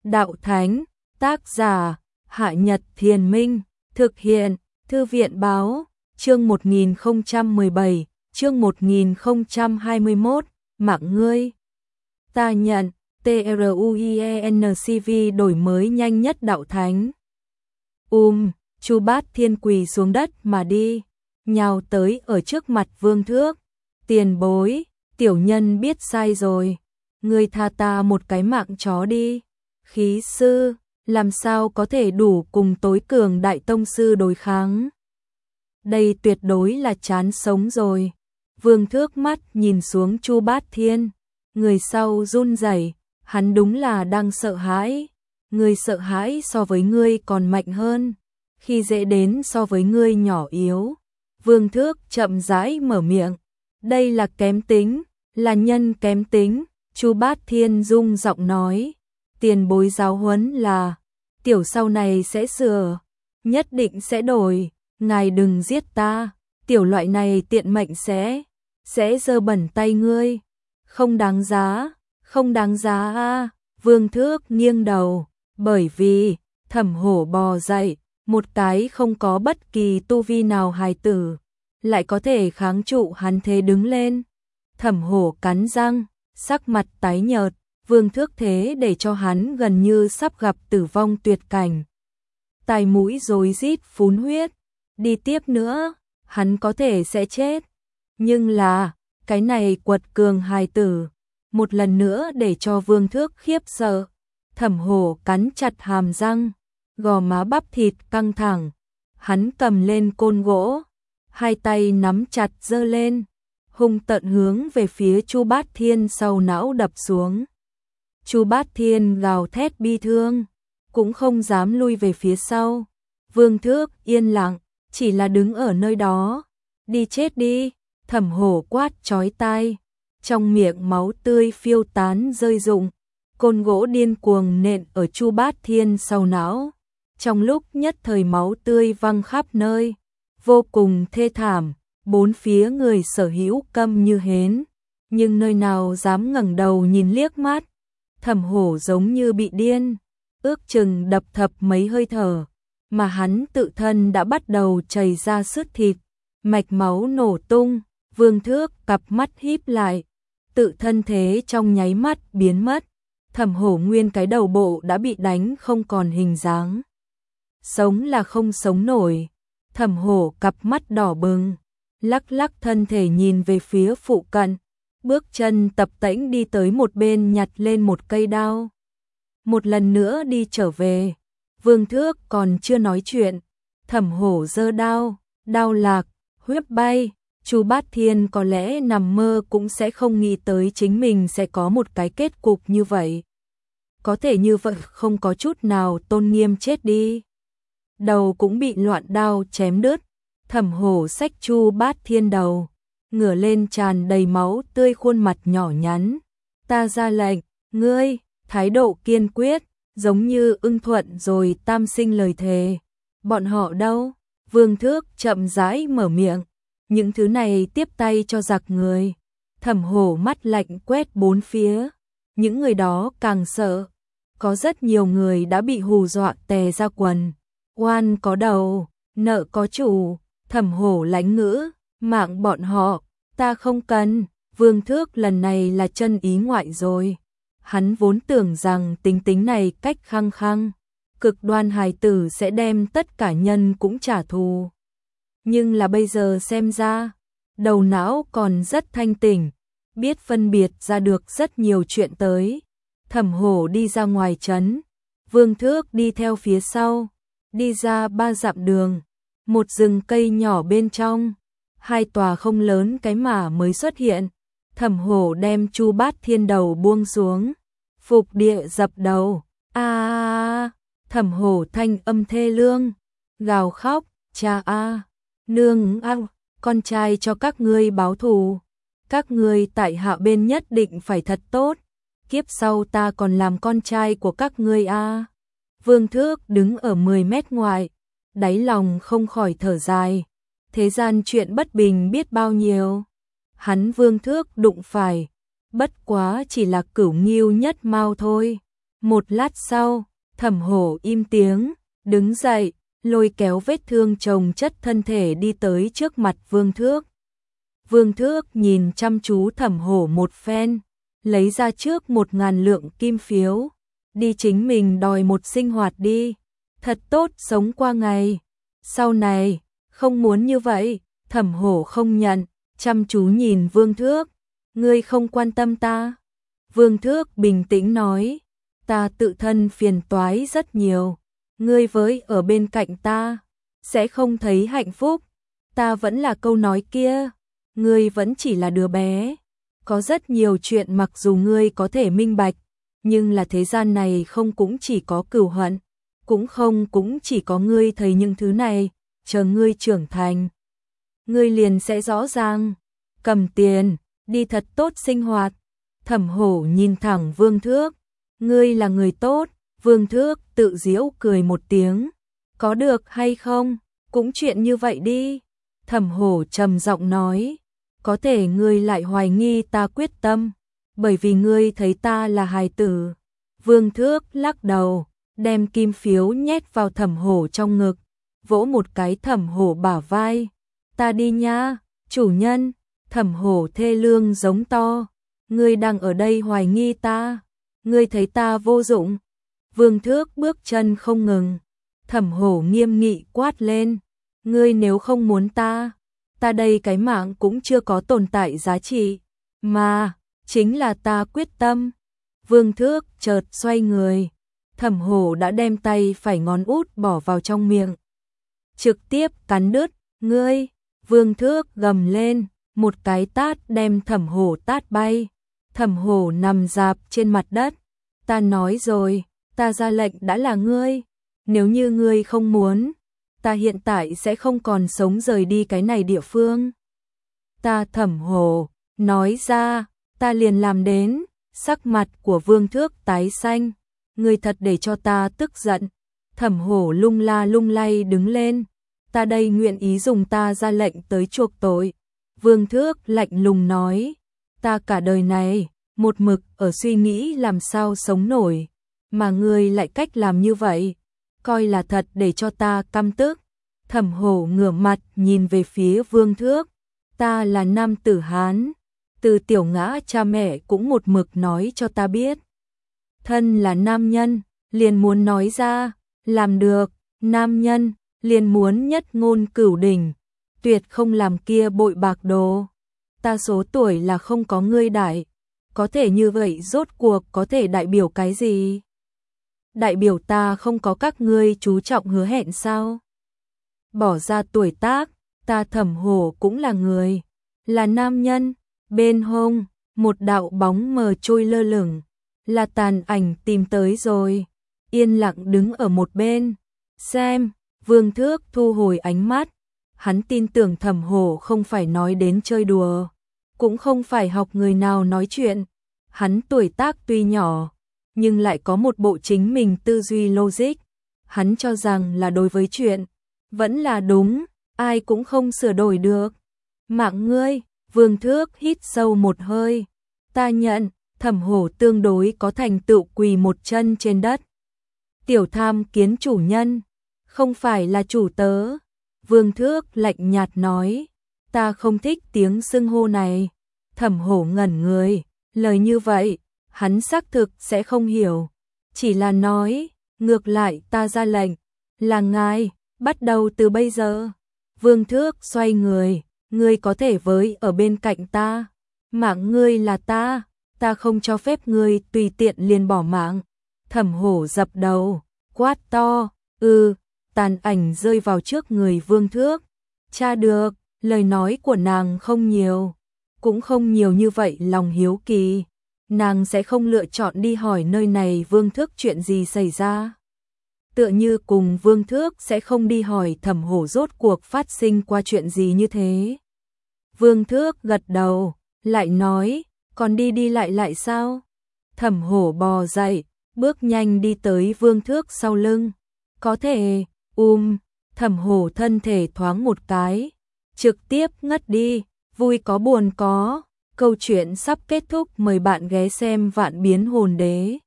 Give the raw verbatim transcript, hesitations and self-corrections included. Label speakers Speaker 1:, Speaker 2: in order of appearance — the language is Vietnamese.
Speaker 1: Đạo Thánh, tác giả, Hạ Nhật Thiền Minh, thực hiện, Thư viện Báo, chương một nghìn không trăm mười bảy, chương một nghìn không trăm hai mươi mốt, mạng ngươi. Ta nhận, TRUIENCV đổi mới nhanh nhất Đạo Thánh. Um, Chu Bát Thiên quỳ xuống đất mà đi, nhào tới ở trước mặt Vương Thước. Tiền bối, tiểu nhân biết sai rồi, ngươi tha ta một cái mạng chó đi. Khí sư, làm sao có thể đủ cùng tối cường đại tông sư đối kháng. Đây tuyệt đối là chán sống rồi. Vương Thước mắt nhìn xuống Chu Bát Thiên, người sau run rẩy, hắn đúng là đang sợ hãi. Người sợ hãi so với ngươi còn mạnh hơn, khi dễ đến so với ngươi nhỏ yếu. Vương Thước chậm rãi mở miệng, đây là kém tính, là nhân kém tính. Chu Bát Thiên rung giọng nói, tiền bối giáo huấn là, tiểu sau này sẽ sửa, nhất định sẽ đổi, ngài đừng giết ta, tiểu loại này tiện mệnh sẽ, sẽ dơ bẩn tay ngươi, không đáng giá, không đáng giá a. Vương Thước nghiêng đầu, bởi vì, Thẩm Hổ bò dậy, một cái không có bất kỳ tu vi nào hài tử, lại có thể kháng trụ hắn thế đứng lên. Thẩm Hổ cắn răng, sắc mặt tái nhợt, Vương Thước thế để cho hắn gần như sắp gặp tử vong tuyệt cảnh. Tai mũi rối rít phun huyết, đi tiếp nữa, hắn có thể sẽ chết. Nhưng là, cái này quật cường hài tử, một lần nữa để cho Vương Thước khiếp sợ. Thẩm Hổ cắn chặt hàm răng, gò má bắp thịt căng thẳng, hắn cầm lên côn gỗ, hai tay nắm chặt giơ lên, hung tợn hướng về phía Chu Bát Thiên sau não đập xuống. Chu Bát Thiên gào thét bi thương, cũng không dám lui về phía sau. Vương Thước yên lặng, chỉ là đứng ở nơi đó. Đi chết đi, Thẩm Hổ quát chói tai, trong miệng máu tươi phiêu tán rơi rụng, côn gỗ điên cuồng nện ở Chu Bát Thiên sau não. Trong lúc nhất thời máu tươi văng khắp nơi, vô cùng thê thảm, bốn phía người sở hữu câm như hến, nhưng nơi nào dám ngẩng đầu nhìn liếc mắt. Thẩm Hổ giống như bị điên, ước chừng đập thập mấy hơi thở, mà hắn tự thân đã bắt đầu chảy ra sứt thịt, mạch máu nổ tung. Vương Thước cặp mắt híp lại, tự thân thế trong nháy mắt biến mất. Thẩm Hổ nguyên cái đầu bộ đã bị đánh không còn hình dáng, sống là không sống nổi. Thẩm Hổ cặp mắt đỏ bừng, lắc lắc thân thể nhìn về phía phụ cận, bước chân tập tễnh đi tới một bên nhặt lên một cây đao. Một lần nữa đi trở về, Vương Thước còn chưa nói chuyện, Thẩm Hổ giơ đao, đao lạc, huyết bay. Chu Bát Thiên có lẽ nằm mơ cũng sẽ không nghĩ tới chính mình sẽ có một cái kết cục như vậy. Có thể như vậy không có chút nào tôn nghiêm chết đi. Đầu cũng bị loạn đao chém đứt. Thẩm Hổ xách Chu Bát Thiên đầu, ngửa lên tràn đầy máu tươi khuôn mặt nhỏ nhắn. Ta ra lệnh, ngươi, thái độ kiên quyết, giống như ưng thuận rồi tam sinh lời thề. Bọn họ đâu? Vương Thước chậm rãi mở miệng. Những thứ này tiếp tay cho giặc người. Thẩm Hổ mắt lạnh quét bốn phía. Những người đó càng sợ. Có rất nhiều người đã bị hù dọa tè ra quần. Oan có đầu, nợ có chủ. Thẩm Hổ lãnh ngữ, mạng bọn họ, ta không cần. Vương Thước lần này là chân ý ngoại rồi. Hắn vốn tưởng rằng tính tính này cách khăng khăng, cực đoan hài tử sẽ đem tất cả nhân cũng trả thù. Nhưng là bây giờ xem ra, đầu não còn rất thanh tỉnh, biết phân biệt ra được rất nhiều chuyện tới. Thẩm Hổ đi ra ngoài trấn, Vương Thước đi theo phía sau, đi ra ba dặm đường, một rừng cây nhỏ bên trong, hai tòa không lớn cái mả mới xuất hiện. Thẩm Hổ đem Chu Bát Thiên đầu buông xuống, phục địa dập đầu, a à, Thẩm Hổ thanh âm thê lương, gào khóc, cha a, nương a, con trai cho các ngươi báo thù, các ngươi tại hạ bên nhất định phải thật tốt, kiếp sau ta còn làm con trai của các ngươi a. Vương Thước đứng ở mười mét ngoài, đáy lòng không khỏi thở dài, thế gian chuyện bất bình biết bao nhiêu. Hắn Vương Thước đụng phải, bất quá chỉ là cửu nghiêu nhất mao thôi. Một lát sau, Thẩm Hổ im tiếng, đứng dậy, lôi kéo vết thương chồng chất thân thể đi tới trước mặt Vương Thước. Vương Thước nhìn chăm chú Thẩm Hổ một phen, lấy ra trước một ngàn lượng kim phiếu, đi chính mình đòi một sinh hoạt đi, thật tốt sống qua ngày. Sau này, không muốn như vậy. Thẩm Hổ không nhận, chăm chú nhìn Vương Thước, ngươi không quan tâm ta. Vương Thước bình tĩnh nói, ta tự thân phiền toái rất nhiều, ngươi với ở bên cạnh ta, sẽ không thấy hạnh phúc. Ta vẫn là câu nói kia, ngươi vẫn chỉ là đứa bé. Có rất nhiều chuyện mặc dù ngươi có thể minh bạch, nhưng là thế gian này không cũng chỉ có cửu hận, cũng không cũng chỉ có ngươi thấy những thứ này, chờ ngươi trưởng thành. Ngươi liền sẽ rõ ràng, cầm tiền, đi thật tốt sinh hoạt. Thẩm Hổ nhìn thẳng Vương Thước, ngươi là người tốt. Vương Thước tự giễu cười một tiếng, có được hay không, cũng chuyện như vậy đi. Thẩm Hổ trầm giọng nói, có thể ngươi lại hoài nghi ta quyết tâm, bởi vì ngươi thấy ta là hài tử. Vương Thước lắc đầu, đem kim phiếu nhét vào Thẩm Hổ trong ngực, vỗ một cái Thẩm Hổ bả vai. Ta đi nha, chủ nhân. Thẩm Hổ thê lương giống to, ngươi đang ở đây hoài nghi ta, ngươi thấy ta vô dụng. Vương Thước bước chân không ngừng. Thẩm Hổ nghiêm nghị quát lên, ngươi nếu không muốn ta, ta đây cái mạng cũng chưa có tồn tại giá trị, mà chính là ta quyết tâm. Vương Thước chợt xoay người, Thẩm Hổ đã đem tay phải ngón út bỏ vào trong miệng, trực tiếp cắn đứt. Ngươi! Vương Thước gầm lên, một cái tát đem Thẩm Hổ tát bay. Thẩm Hổ nằm rạp trên mặt đất. Ta nói rồi, ta ra lệnh đã là ngươi, nếu như ngươi không muốn, ta hiện tại sẽ không còn sống rời đi cái này địa phương. Ta Thẩm Hổ nói ra, ta liền làm đến. Sắc mặt của Vương Thước tái xanh, ngươi thật để cho ta tức giận. Thẩm Hổ lung la lung lay đứng lên, ta đây nguyện ý dùng ta ra lệnh tới chuộc tội. Vương Thước lạnh lùng nói, ta cả đời này một mực ở suy nghĩ làm sao sống nổi, mà ngươi lại cách làm như vậy, coi là thật để cho ta căm tức. Thẩm Hổ ngửa mặt nhìn về phía Vương Thước, ta là nam tử Hán, từ tiểu ngã cha mẹ cũng một mực nói cho ta biết, thân là nam nhân liền muốn nói ra, làm được, nam nhân liền muốn nhất ngôn cửu đỉnh, tuyệt không làm kia bội bạc đồ. Ta số tuổi là không có ngươi đại, có thể như vậy rốt cuộc có thể đại biểu cái gì? Đại biểu ta không có các ngươi chú trọng hứa hẹn sao? Bỏ ra tuổi tác, ta Thẩm Hổ cũng là người, là nam nhân. Bên hông, một đạo bóng mờ trôi lơ lửng, là tàn ảnh tìm tới rồi, yên lặng đứng ở một bên. Xem, Vương Thước thu hồi ánh mắt, hắn tin tưởng Thẩm Hổ không phải nói đến chơi đùa, cũng không phải học người nào nói chuyện. Hắn tuổi tác tuy nhỏ, nhưng lại có một bộ chính mình tư duy logic. Hắn cho rằng là đối với chuyện, vẫn là đúng, ai cũng không sửa đổi được. Mạng ngươi! Vương Thước hít sâu một hơi, ta nhận. Thẩm Hổ tương đối có thành tựu quỳ một chân trên đất. Tiểu tham kiến chủ nhân, không phải là chủ tớ. Vương Thước lạnh nhạt nói, ta không thích tiếng xưng hô này. Thẩm Hổ ngẩn người, lời như vậy, hắn xác thực sẽ không hiểu. Chỉ là nói, ngược lại ta ra lệnh, là ngài, bắt đầu từ bây giờ. Vương Thước xoay người, ngươi có thể với ở bên cạnh ta, mạng ngươi là ta, ta không cho phép ngươi tùy tiện liền bỏ mạng. Thẩm Hổ dập đầu, quát to, ư, ừ, tàn ảnh rơi vào trước người Vương Thước. Cha được, lời nói của nàng không nhiều, cũng không nhiều như vậy lòng hiếu kỳ. Nàng sẽ không lựa chọn đi hỏi nơi này Vương Thước chuyện gì xảy ra. Tựa như cùng Vương Thước sẽ không đi hỏi Thẩm Hổ rốt cuộc phát sinh qua chuyện gì như thế. Vương Thước gật đầu, lại nói, còn đi đi lại lại sao? Thẩm Hổ bò dậy, bước nhanh đi tới Vương Thước sau lưng. Có thể, um, Thẩm Hổ thân thể thoáng một cái, trực tiếp ngất đi, vui có buồn có. Câu chuyện sắp kết thúc, mời bạn ghé xem Vạn Biến Hồn Đế.